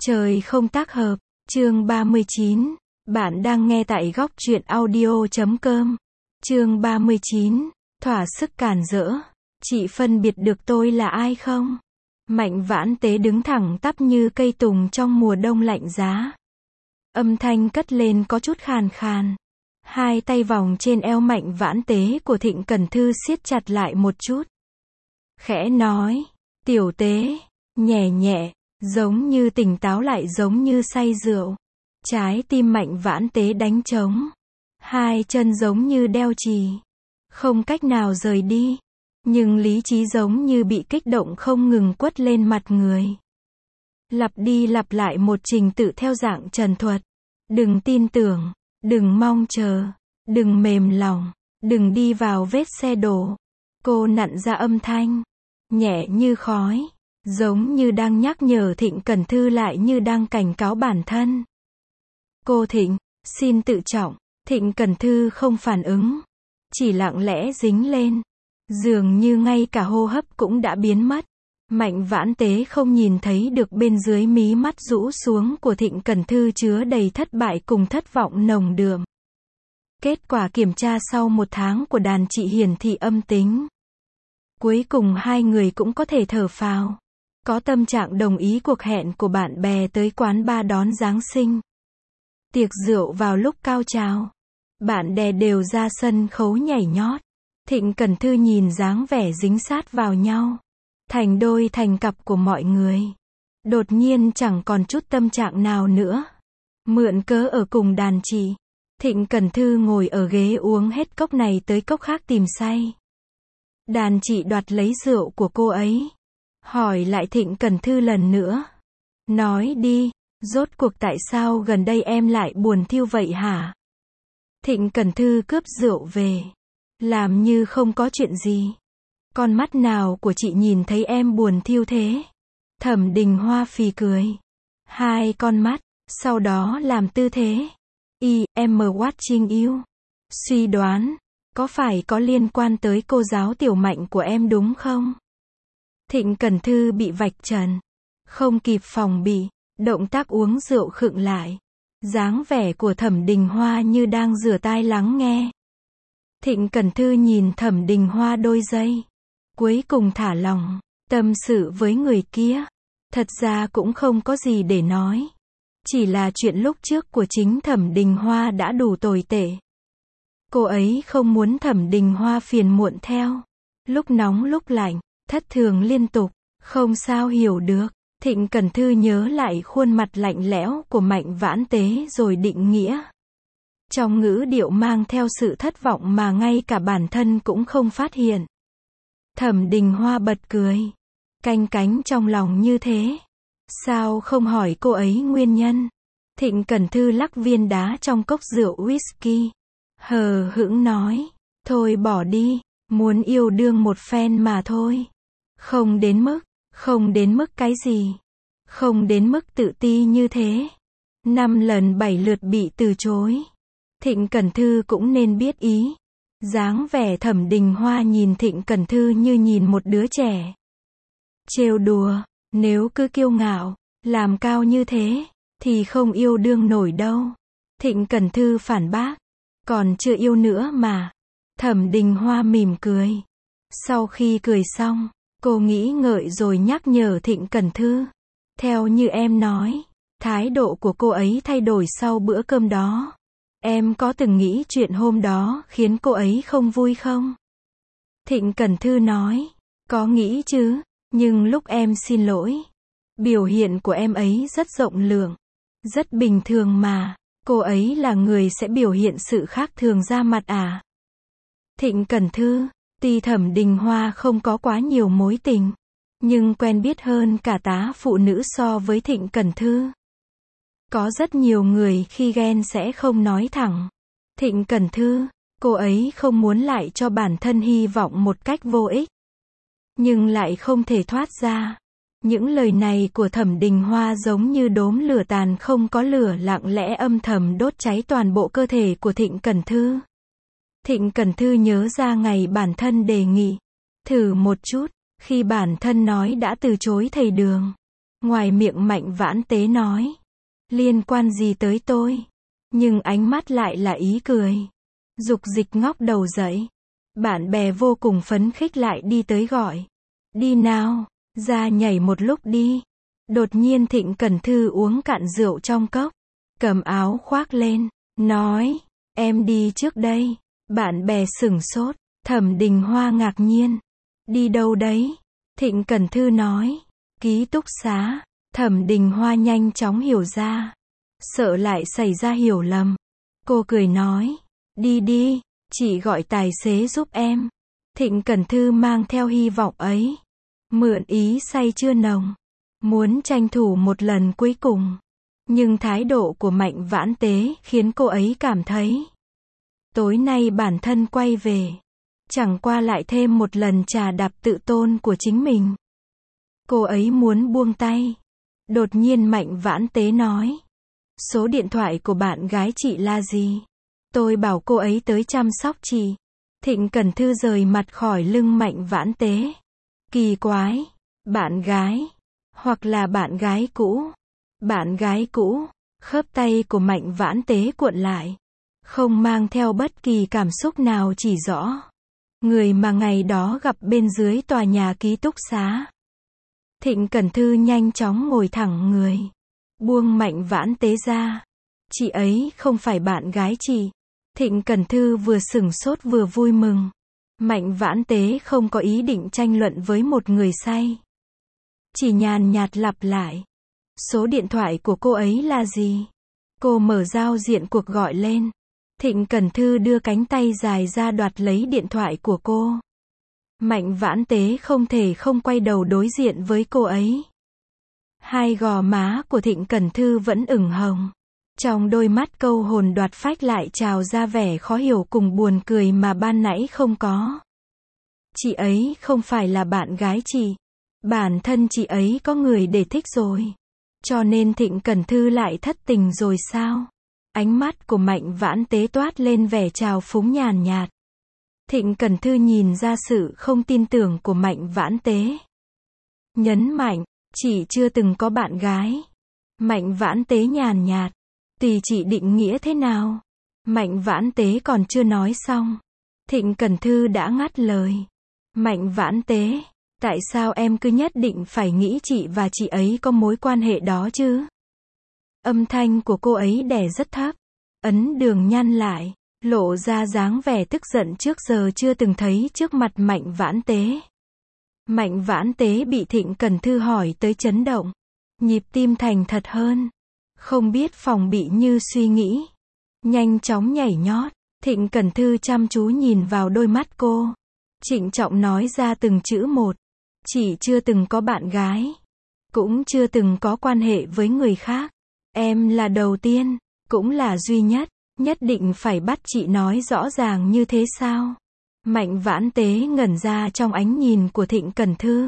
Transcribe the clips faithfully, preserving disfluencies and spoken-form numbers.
Trời không tác hợp, chương ba mươi chín. Bạn đang nghe tại góc truyện audio chấm com. Chương ba mươi chín. Thỏa sức cản rỡ. Chị phân biệt được tôi là ai không? Mạnh Vãn Tế đứng thẳng tắp như cây tùng trong mùa đông lạnh giá. Âm thanh cất lên có chút khàn khàn. Hai tay vòng trên eo Mạnh Vãn Tế của Thịnh Cẩn Thư siết chặt lại một chút. Khẽ nói, tiểu Tế, nhẹ nhẹ, giống như tỉnh táo lại giống như say rượu. Trái tim Mạnh Vãn Tế đánh trống. Hai chân giống như đeo chì. Không cách nào rời đi. Nhưng lý trí giống như bị kích động không ngừng quất lên mặt người. Lặp đi lặp lại một trình tự theo dạng trần thuật. Đừng tin tưởng, đừng mong chờ, đừng mềm lòng, đừng đi vào vết xe đổ. Cô nặn ra âm thanh, nhẹ như khói, giống như đang nhắc nhở Thịnh Cẩn Thư lại như đang cảnh cáo bản thân. Cô Thịnh, xin tự trọng. Thịnh Cẩn Thư không phản ứng, chỉ lặng lẽ dính lên. Dường như ngay cả hô hấp cũng đã biến mất. Mạnh Vãn Tế không nhìn thấy được bên dưới mí mắt rũ xuống của Thịnh Cẩn Thư chứa đầy thất bại cùng thất vọng nồng đượm. Kết quả kiểm tra sau một tháng của đàn chị hiển thị âm tính. Cuối cùng hai người cũng có thể thở phào. Có tâm trạng đồng ý cuộc hẹn của bạn bè tới quán bar đón Giáng sinh. Tiệc rượu vào lúc cao trào. Bạn bè đều ra sân khấu nhảy nhót. Thịnh Cẩn Thư nhìn dáng vẻ dính sát vào nhau. Thành đôi thành cặp của mọi người. Đột nhiên chẳng còn chút tâm trạng nào nữa. Mượn cớ ở cùng đàn chị. Thịnh Cẩn Thư ngồi ở ghế uống hết cốc này tới cốc khác tìm say. Đàn chị đoạt lấy rượu của cô ấy. Hỏi lại Thịnh Cẩn Thư lần nữa. Nói đi, rốt cuộc tại sao gần đây em lại buồn thiu vậy hả? Thịnh Cẩn Thư cướp rượu về. Làm như không có chuyện gì. Con mắt nào của chị nhìn thấy em buồn thiu thế? Thẩm Đình Hoa phì cười. Hai con mắt, sau đó làm tư thế. I am watching you. Suy đoán, có phải có liên quan tới cô giáo Tiểu Mạnh của em đúng không? Thịnh Cẩn Thư bị vạch trần. Không kịp phòng bị, động tác uống rượu khựng lại. Dáng vẻ của Thẩm Đình Hoa như đang rửa tai lắng nghe. Thịnh Cẩn Thư nhìn Thẩm Đình Hoa đôi giây. Cuối cùng thả lòng, tâm sự với người kia. Thật ra cũng không có gì để nói. Chỉ là chuyện lúc trước của chính Thẩm Đình Hoa đã đủ tồi tệ. Cô ấy không muốn Thẩm Đình Hoa phiền muộn theo. Lúc nóng lúc lạnh, thất thường liên tục, không sao hiểu được. Thịnh Cẩn Thư nhớ lại khuôn mặt lạnh lẽo của Mạnh Vãn Tế rồi định nghĩa. Trong ngữ điệu mang theo sự thất vọng mà ngay cả bản thân cũng không phát hiện. Thẩm Đình Hoa bật cười. Canh cánh trong lòng như thế. Sao không hỏi cô ấy nguyên nhân? Thịnh Cẩn Thư lắc viên đá trong cốc rượu whisky. Hờ hững nói. Thôi bỏ đi, muốn yêu đương một phen mà thôi. Không đến mức, không đến mức cái gì. Không đến mức tự ti như thế. Năm lần bảy lượt bị từ chối. Thịnh Cẩn Thư cũng nên biết ý. Dáng vẻ Thẩm Đình Hoa nhìn Thịnh Cẩn Thư như nhìn một đứa trẻ. Trêu đùa, nếu cứ kiêu ngạo, làm cao như thế, thì không yêu đương nổi đâu. Thịnh Cẩn Thư phản bác. Còn chưa yêu nữa mà. Thẩm Đình Hoa mỉm cười. Sau khi cười xong, cô nghĩ ngợi rồi nhắc nhở Thịnh Cẩn Thư. Theo như em nói, thái độ của cô ấy thay đổi sau bữa cơm đó. Em có từng nghĩ chuyện hôm đó khiến cô ấy không vui không? Thịnh Cẩn Thư nói. Có nghĩ chứ, nhưng lúc em xin lỗi. Biểu hiện của em ấy rất rộng lượng. Rất bình thường mà. Cô ấy là người sẽ biểu hiện sự khác thường ra mặt à? Thịnh Cẩn Thư, tuy Thẩm Đình Hoa không có quá nhiều mối tình. Nhưng quen biết hơn cả tá phụ nữ so với Thịnh Cẩn Thư. Có rất nhiều người khi ghen sẽ không nói thẳng. Thịnh Cẩn Thư, cô ấy không muốn lại cho bản thân hy vọng một cách vô ích. Nhưng lại không thể thoát ra. Những lời này của Thẩm Đình Hoa giống như đốm lửa tàn không có lửa lặng lẽ âm thầm đốt cháy toàn bộ cơ thể của Thịnh Cẩn Thư. Thịnh Cẩn Thư nhớ ra ngày bản thân đề nghị. Thử một chút, khi bản thân nói đã từ chối thầy Đường. Ngoài miệng Mạnh Vãn Tế nói, liên quan gì tới tôi? Nhưng ánh mắt lại là ý cười. Dục Dịch ngóc đầu dậy. Bạn bè vô cùng phấn khích lại đi tới gọi. Đi nào, ra nhảy một lúc đi. Đột nhiên Thịnh Cẩn Thư uống cạn rượu trong cốc, cầm áo khoác lên, nói, em đi trước đây. Bạn bè sửng sốt, Thẩm Đình Hoa ngạc nhiên. Đi đâu đấy? Thịnh Cẩn Thư nói, ký túc xá. Thẩm Đình Hoa nhanh chóng hiểu ra, sợ lại xảy ra hiểu lầm. Cô cười nói, đi đi, chị gọi tài xế giúp em. Thịnh Cẩn Thư mang theo hy vọng ấy, mượn ý say chưa nồng, muốn tranh thủ một lần cuối cùng. Nhưng thái độ của Mạnh Vãn Tế khiến cô ấy cảm thấy, tối nay bản thân quay về, chẳng qua lại thêm một lần trà đạp tự tôn của chính mình. Cô ấy muốn buông tay. Đột nhiên Mạnh Vãn Tế nói, số điện thoại của bạn gái chị là gì? Tôi bảo cô ấy tới chăm sóc chị. Thịnh Cẩn Thư rời mặt khỏi lưng Mạnh Vãn Tế. Kỳ quái, bạn gái, hoặc là bạn gái cũ. Bạn gái cũ, khớp tay của Mạnh Vãn Tế cuộn lại, không mang theo bất kỳ cảm xúc nào chỉ rõ. Người mà ngày đó gặp bên dưới tòa nhà ký túc xá. Thịnh Cẩn Thư nhanh chóng ngồi thẳng người, buông Mạnh Vãn Tế ra. Chị ấy không phải bạn gái chị. Thịnh Cẩn Thư vừa sửng sốt vừa vui mừng. Mạnh Vãn Tế không có ý định tranh luận với một người say. Chỉ nhàn nhạt lặp lại, số điện thoại của cô ấy là gì? Cô mở giao diện cuộc gọi lên. Thịnh Cẩn Thư đưa cánh tay dài ra đoạt lấy điện thoại của cô. Mạnh Vãn Tế không thể không quay đầu đối diện với cô ấy. Hai gò má của Thịnh Cẩn Thư vẫn ửng hồng. Trong đôi mắt câu hồn đoạt phách lại trào ra vẻ khó hiểu cùng buồn cười mà ban nãy không có. Chị ấy không phải là bạn gái chị. Bản thân chị ấy có người để thích rồi. Cho nên Thịnh Cẩn Thư lại thất tình rồi sao? Ánh mắt của Mạnh Vãn Tế toát lên vẻ trào phúng nhàn nhạt. Thịnh Cẩn Thư nhìn ra sự không tin tưởng của Mạnh Vãn Tế. Nhấn mạnh, chị chưa từng có bạn gái. Mạnh Vãn Tế nhàn nhạt, tùy chị định nghĩa thế nào? Mạnh Vãn Tế còn chưa nói xong, Thịnh Cẩn Thư đã ngắt lời. Mạnh Vãn Tế, tại sao em cứ nhất định phải nghĩ chị và chị ấy có mối quan hệ đó chứ? Âm thanh của cô ấy đè rất thấp, ấn đường nhăn lại, lộ ra dáng vẻ tức giận trước giờ chưa từng thấy trước mặt Mạnh Vãn Tế. Mạnh Vãn Tế bị Thịnh Cẩn Thư hỏi tới chấn động, nhịp tim thành thật hơn, không biết phòng bị như suy nghĩ, nhanh chóng nhảy nhót. Thịnh Cẩn Thư chăm chú nhìn vào đôi mắt cô, trịnh trọng nói ra từng chữ một. Chị chưa từng có bạn gái, cũng chưa từng có quan hệ với người khác. Em là đầu tiên, cũng là duy nhất. Nhất định phải bắt chị nói rõ ràng như thế sao? Mạnh Vãn Tế ngẩn ra trong ánh nhìn của Thịnh Cẩn Thư.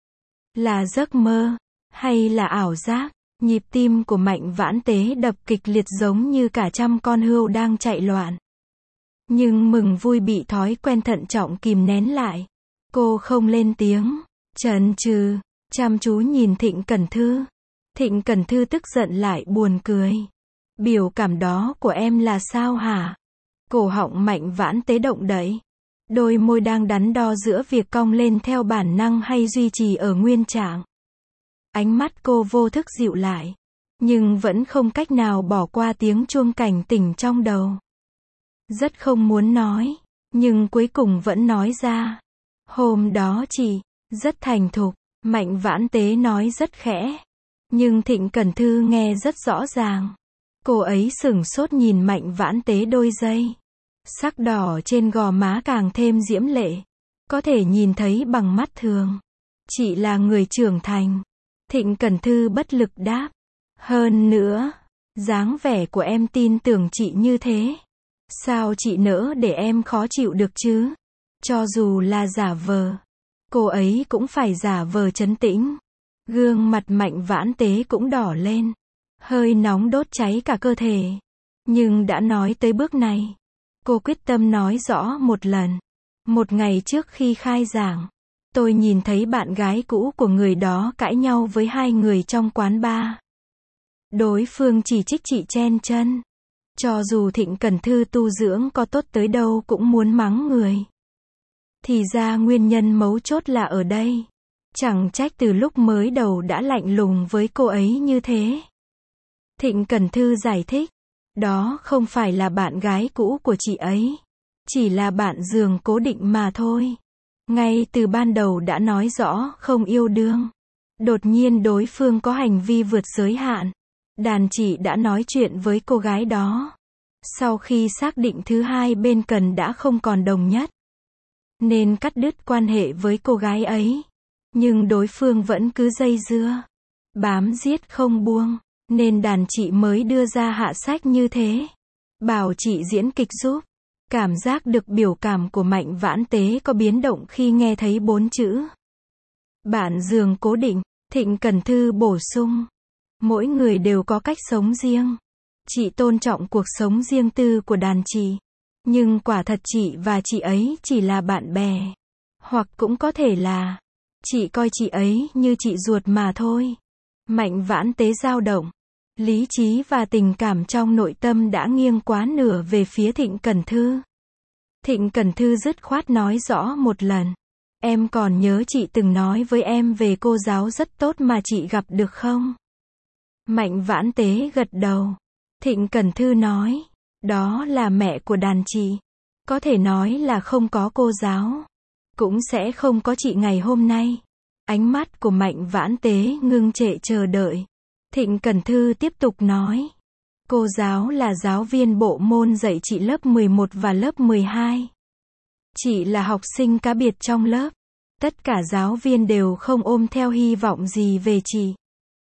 Là giấc mơ, hay là ảo giác? Nhịp tim của Mạnh Vãn Tế đập kịch liệt giống như cả trăm con hươu đang chạy loạn. Nhưng mừng vui bị thói quen thận trọng kìm nén lại. Cô không lên tiếng, chần chừ, chăm chú nhìn Thịnh Cẩn Thư. Thịnh Cẩn Thư tức giận lại buồn cười. Biểu cảm đó của em là sao hả? Cổ họng Mạnh Vãn Tế động đậy. Đôi môi đang đắn đo giữa việc cong lên theo bản năng hay duy trì ở nguyên trạng. Ánh mắt cô vô thức dịu lại, nhưng vẫn không cách nào bỏ qua tiếng chuông cảnh tỉnh trong đầu. Rất không muốn nói, nhưng cuối cùng vẫn nói ra. Hôm đó chị, rất thành thục, Mạnh Vãn Tế nói rất khẽ. Nhưng Thịnh Cẩn Thư nghe rất rõ ràng. Cô ấy sửng sốt nhìn Mạnh Vãn Tế đôi giây. Sắc đỏ trên gò má càng thêm diễm lệ. Có thể nhìn thấy bằng mắt thường. Chị là người trưởng thành. Thịnh Cẩn Thư bất lực đáp. Hơn nữa, dáng vẻ của em tin tưởng chị như thế. Sao chị nỡ để em khó chịu được chứ? Cho dù là giả vờ, cô ấy cũng phải giả vờ trấn tĩnh. Gương mặt Mạnh Vãn Tế cũng đỏ lên. Hơi nóng đốt cháy cả cơ thể. Nhưng đã nói tới bước này, cô quyết tâm nói rõ một lần. Một ngày trước khi khai giảng, Tôi nhìn thấy bạn gái cũ của người đó cãi nhau với hai người trong quán bar. Đối phương chỉ trích chị chen chân. Cho dù Thịnh Cẩn Thư tu dưỡng có tốt tới đâu cũng muốn mắng người. Thì ra nguyên nhân mấu chốt là ở đây. Chẳng trách từ lúc mới đầu đã lạnh lùng với cô ấy như thế. Thịnh Cẩn Thư giải thích. Đó không phải là bạn gái cũ của chị ấy. Chỉ là bạn giường cố định mà thôi. Ngay từ ban đầu đã nói rõ không yêu đương. Đột nhiên đối phương có hành vi vượt giới hạn. Đàn chị đã nói chuyện với cô gái đó. Sau khi xác định thứ hai bên cần đã không còn đồng nhất. Nên cắt đứt quan hệ với cô gái ấy. Nhưng đối phương vẫn cứ dây dưa. Bám giết không buông. Nên đàn chị mới đưa ra hạ sách như thế. Bảo chị diễn kịch giúp. Cảm giác được biểu cảm của Mạnh Vãn Tế có biến động khi nghe thấy bốn chữ. Bạn giường cố định. Thịnh Cẩn Thư bổ sung. Mỗi người đều có cách sống riêng. Chị tôn trọng cuộc sống riêng tư của đàn chị. Nhưng quả thật chị và chị ấy chỉ là bạn bè. Hoặc cũng có thể là chị coi chị ấy như chị ruột mà thôi. Mạnh Vãn Tế dao động. Lý trí và tình cảm trong nội tâm đã nghiêng quá nửa về phía Thịnh Cẩn Thư. Thịnh Cẩn Thư dứt khoát nói rõ một lần. Em còn nhớ chị từng nói với em về cô giáo rất tốt mà chị gặp được không? Mạnh Vãn Tế gật đầu. Thịnh Cẩn Thư nói. Đó là mẹ của đàn chị. Có thể nói là không có cô giáo. Cũng sẽ không có chị ngày hôm nay. Ánh mắt của Mạnh Vãn Tế ngưng trệ chờ đợi. Thịnh Cẩn Thư tiếp tục nói. Cô giáo là giáo viên bộ môn dạy chị lớp mười một và lớp mười hai. Chị là học sinh cá biệt trong lớp. Tất cả giáo viên đều không ôm theo hy vọng gì về chị.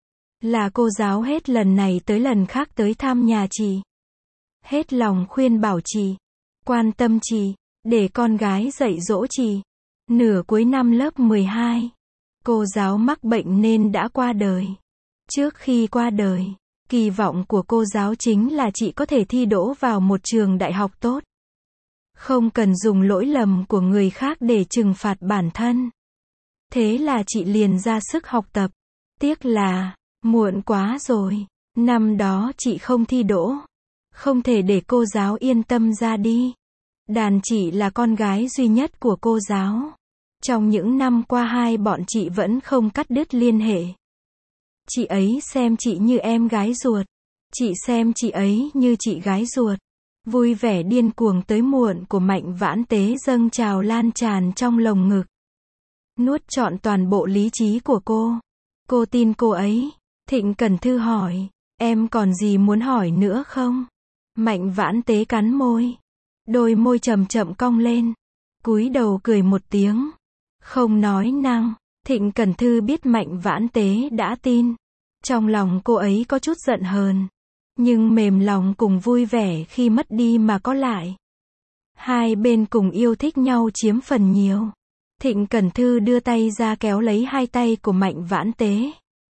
Là cô giáo hết lần này tới lần khác tới thăm nhà chị. Hết lòng khuyên bảo chị. Quan tâm chị. Để con gái dạy dỗ chị. Nửa cuối năm lớp mười hai. Cô giáo mắc bệnh nên đã qua đời. Trước khi qua đời, kỳ vọng của cô giáo chính là chị có thể thi đỗ vào một trường đại học tốt. Không cần dùng lỗi lầm của người khác để trừng phạt bản thân. Thế là chị liền ra sức học tập. Tiếc là, muộn quá rồi. Năm đó chị không thi đỗ. Không thể để cô giáo yên tâm ra đi. Đàn chị là con gái duy nhất của cô giáo. Trong những năm qua hai bọn chị vẫn không cắt đứt liên hệ. Chị ấy xem chị như em gái ruột. Chị xem chị ấy như chị gái ruột. Vui vẻ điên cuồng tới muộn của Mạnh Vãn Tế dâng trào lan tràn trong lồng ngực. Nuốt trọn toàn bộ lý trí của cô. Cô tin cô ấy. Thịnh Cẩn Thư hỏi. Em còn gì muốn hỏi nữa không? Mạnh Vãn Tế cắn môi. Đôi môi chậm chậm cong lên. Cúi đầu cười một tiếng. Không nói năng. Thịnh Cẩn Thư biết Mạnh Vãn Tế đã tin. Trong lòng cô ấy có chút giận hờn. Nhưng mềm lòng cùng vui vẻ khi mất đi mà có lại. Hai bên cùng yêu thích nhau chiếm phần nhiều. Thịnh Cẩn Thư đưa tay ra kéo lấy hai tay của Mạnh Vãn Tế.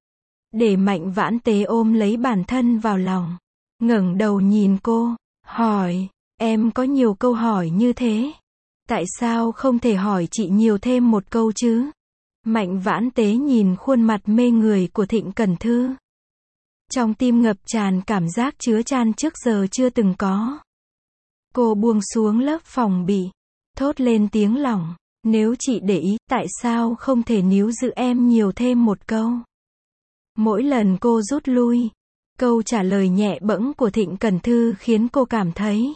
Để Mạnh Vãn Tế ôm lấy bản thân vào lòng. Ngẩng đầu nhìn cô. Hỏi. Em có nhiều câu hỏi như thế. Tại sao không thể hỏi chị nhiều thêm một câu chứ? Mạnh Vãn Tế nhìn khuôn mặt mê người của Thịnh Cẩn Thư. Trong tim ngập tràn cảm giác chứa chan trước giờ chưa từng có. Cô buông xuống lớp phòng bị. Thốt lên tiếng lỏng. Nếu chị để ý, tại sao không thể níu giữ em nhiều thêm một câu? Mỗi lần cô rút lui, câu trả lời nhẹ bẫng của Thịnh Cẩn Thư khiến cô cảm thấy.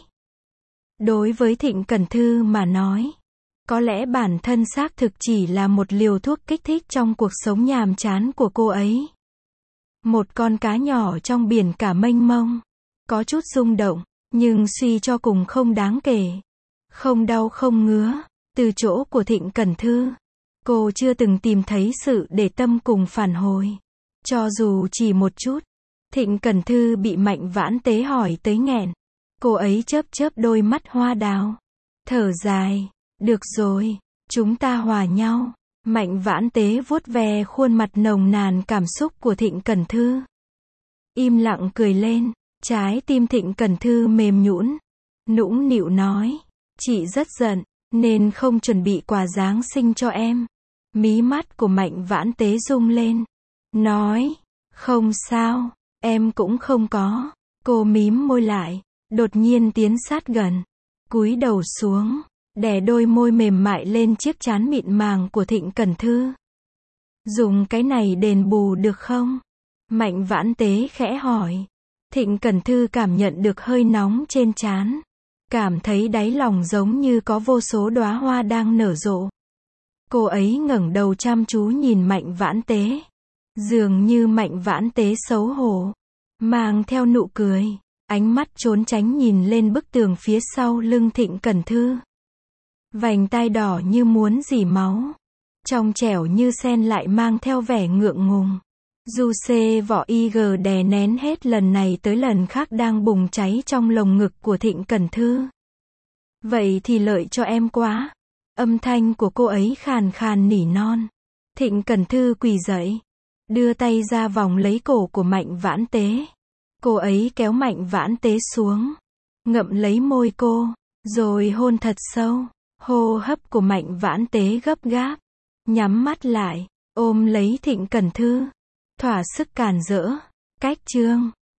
Đối với Thịnh Cẩn Thư mà nói, có lẽ bản thân xác thực chỉ là một liều thuốc kích thích trong cuộc sống nhàm chán của cô ấy. Một con cá nhỏ trong biển cả mênh mông. Có chút rung động, nhưng suy cho cùng không đáng kể. Không đau không ngứa. Từ chỗ của Thịnh Cẩn Thư, cô chưa từng tìm thấy sự để tâm cùng phản hồi. Cho dù chỉ một chút. Thịnh Cẩn Thư bị Mạnh Vãn Tế hỏi tới nghẹn. Cô ấy chớp chớp đôi mắt hoa đào. Thở dài. Được rồi, chúng ta hòa nhau. Mạnh Vãn Tế vuốt ve khuôn mặt nồng nàn cảm xúc của Thịnh Cẩn Thư. Im lặng cười lên. Trái tim Thịnh Cẩn Thư mềm nhũn. Nũng nịu nói. Chị rất giận, nên không chuẩn bị quà Giáng sinh cho em. Mí mắt của Mạnh Vãn Tế rung lên. Nói, không sao, em cũng không có. Cô mím môi lại, đột nhiên tiến sát gần. Cúi đầu xuống, đè đôi môi mềm mại lên chiếc trán mịn màng của Thịnh Cẩn Thư. Dùng cái này đền bù được không? Mạnh Vãn Tế khẽ hỏi. Thịnh Cẩn Thư cảm nhận được hơi nóng trên trán. Cảm thấy đáy lòng giống như có vô số đóa hoa đang nở rộ. Cô ấy ngẩng đầu chăm chú nhìn Mạnh Vãn Tế. Dường như Mạnh Vãn Tế xấu hổ, mang theo nụ cười, ánh mắt trốn tránh nhìn lên bức tường phía sau lưng Thịnh Cẩn Thư. Vành tai đỏ như muốn rỉ máu, trong trẻo như sen lại mang theo vẻ ngượng ngùng. Du xê vỏ i giê đè nén hết lần này tới lần khác đang bùng cháy trong lồng ngực của Thịnh Cẩn Thư. Vậy thì lợi cho em quá. Âm thanh của cô ấy khàn khàn nỉ non. Thịnh Cẩn Thư quỳ dậy, đưa tay ra vòng lấy cổ của Mạnh Vãn Tế. Cô ấy kéo Mạnh Vãn Tế xuống, ngậm lấy môi cô, rồi hôn thật sâu. Hô hấp của Mạnh Vãn Tế gấp gáp, nhắm mắt lại, ôm lấy Thịnh Cẩn Thư, thỏa sức càn rỡ. Cách chương